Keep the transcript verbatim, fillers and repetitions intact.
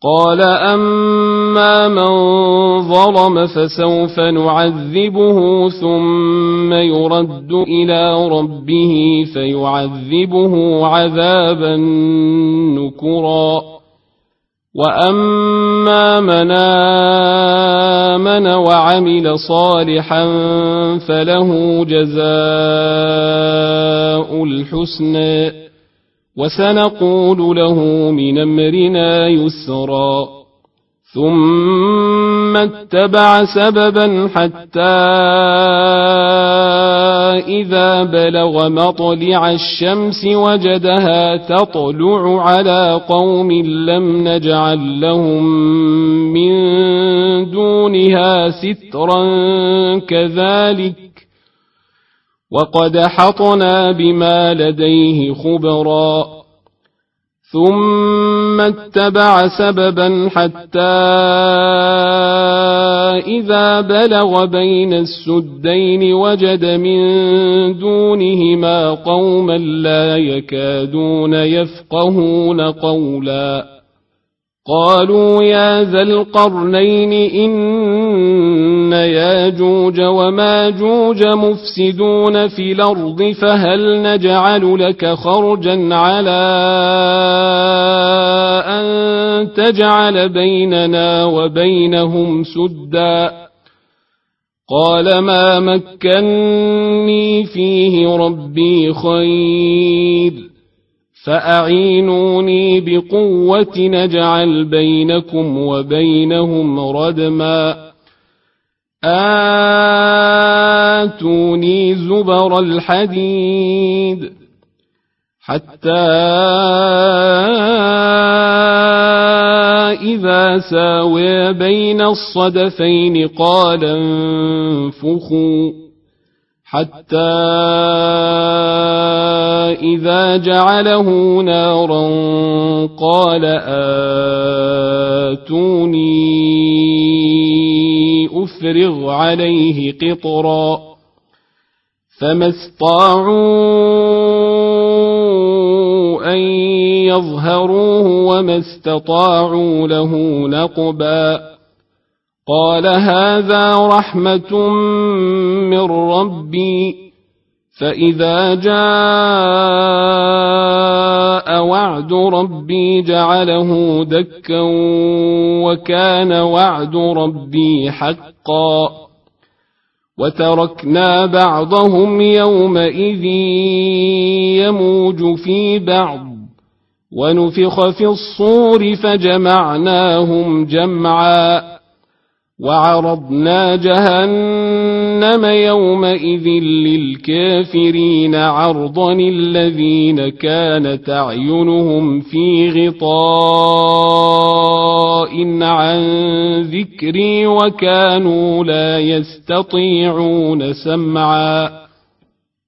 قال أما من ظلم فسوف نعذبه ثم يرد إلى ربه فيعذبه عذابا نكرا وأما من آمن وعمل صالحا فله جزاء الحسنى وسنقول له من أمرنا يسرا ثم اتبع سببا حتى إذا بلغ مطلع الشمس وجدها تطلع على قوم لم نجعل لهم من دونها سترا كذلك وقد حطنا بما لديه خبرا ثم اتبع سببا حتى إذا بلغ بين السدين وجد من دونهما قوما لا يكادون يفقهون قولا قالوا يا ذا القرنين إن ياجوج وماجوج مفسدون في الأرض فهل نجعل لك خرجا على أن تجعل بيننا وبينهم سدا قال ما مكني فيه ربي خير فأعينوني بقوة نجعل بينكم وبينهم ردما آتوني زبر الحديد حتى إذا ساوى بين الصدفين قال انفخوا حتى إذا جعله نارا قال آتوني أفرغ عليه قطرا فما استطاعوا أن يظهروه وما استطاعوا له نقبا قال هذا رحمة من ربي فإذا جاء وعد ربي جعله دكا وكان وعد ربي حقا وتركنا بعضهم يومئذ يموج في بعض ونفخ في الصور فجمعناهم جمعا وعرضنا جهنم يومئذ للكافرين عرضا الذين كانت أعينهم في غطاء عن ذكري وكانوا لا يستطيعون سمعا